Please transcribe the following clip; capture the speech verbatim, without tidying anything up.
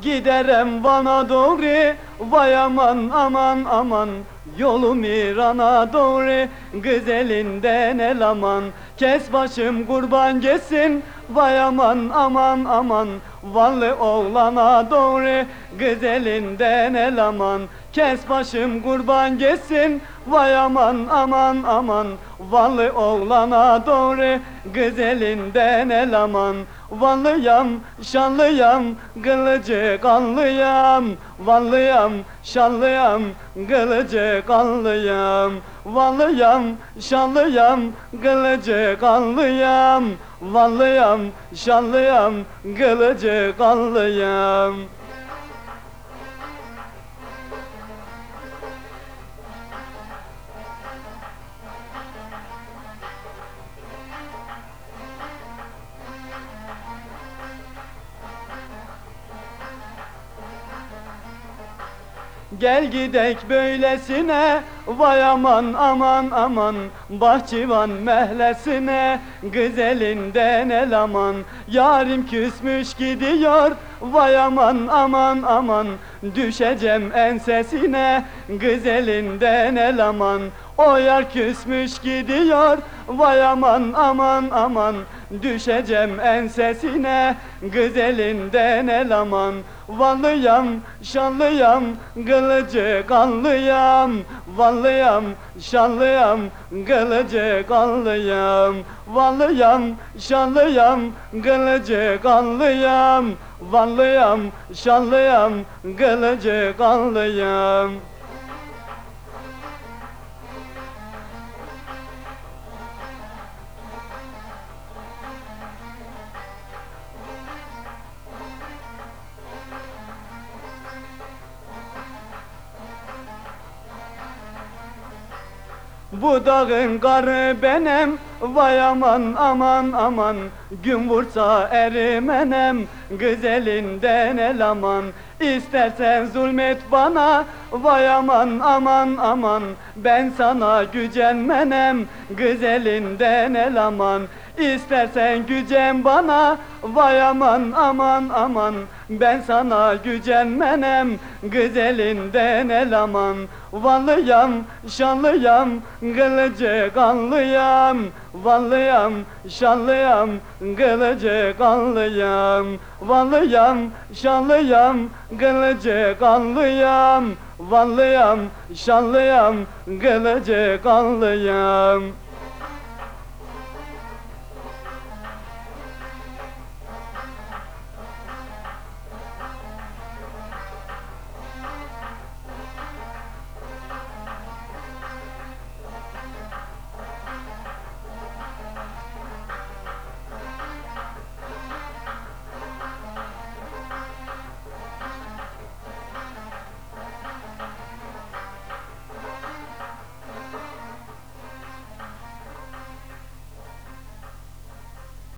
Giderem Van'a doğru, vay aman aman aman. Yolum İran'a doğru, kız elinden el aman. Kes başım kurban geçsin, vay aman aman aman. Vanlı oğlana doğru, kız elinden el aman. Kes başım kurban geçsin, vay aman aman aman. Vanlı oğlana doğru, kız elinden el aman. Vanlıyam, şanlıyam, kılıcı kanlıyam. Vanlıyam, şanlıyam, kılıcı kanlıyam. Vanlıyam, şanlıyam, kılıcı kanlıyam. Vanlıyam, şanlıyam, kılıcı kanlıyam. Gel gidek böylesine, vay aman aman aman. Bahçıvan mehlesine, kız elinden el aman. Yarim küsmüş gidiyor, vay aman aman aman. Düşeceğim ensesine, kız elinden el aman. O yar küsmüş gidiyor, vay aman aman aman. Düşeceğim ensesine, kız elinden el aman. Vanlıyam, şanlıyam, kılıcı kanlıyam. Vanlıyam, şanlıyam, kılıcı kanlıyam. Vanlıyam, şanlıyam, kılıcı kanlıyam. Vanlıyam, şanlıyam, kılıcı kanlıyam. Bu dağın karı benim, vay aman aman aman. Gün vursa erimenem, kız elinden el aman. İstersen zulmet bana, vay aman aman aman. Ben sana gücenmenem, kız elinden el aman. İstersen gücen bana, vay aman aman aman. Ben sana gücenmenem, kız elinden el aman. Vanlıyam, şanlıyam, kılıcı kanlıyam. Vanlıyam, şanlıyam, kılıcı kanlıyam. Vanlıyam, şanlıyam, kılıcı kanlıyam. Vanlıyam, şanlıyam, kılıcı kanlıyam.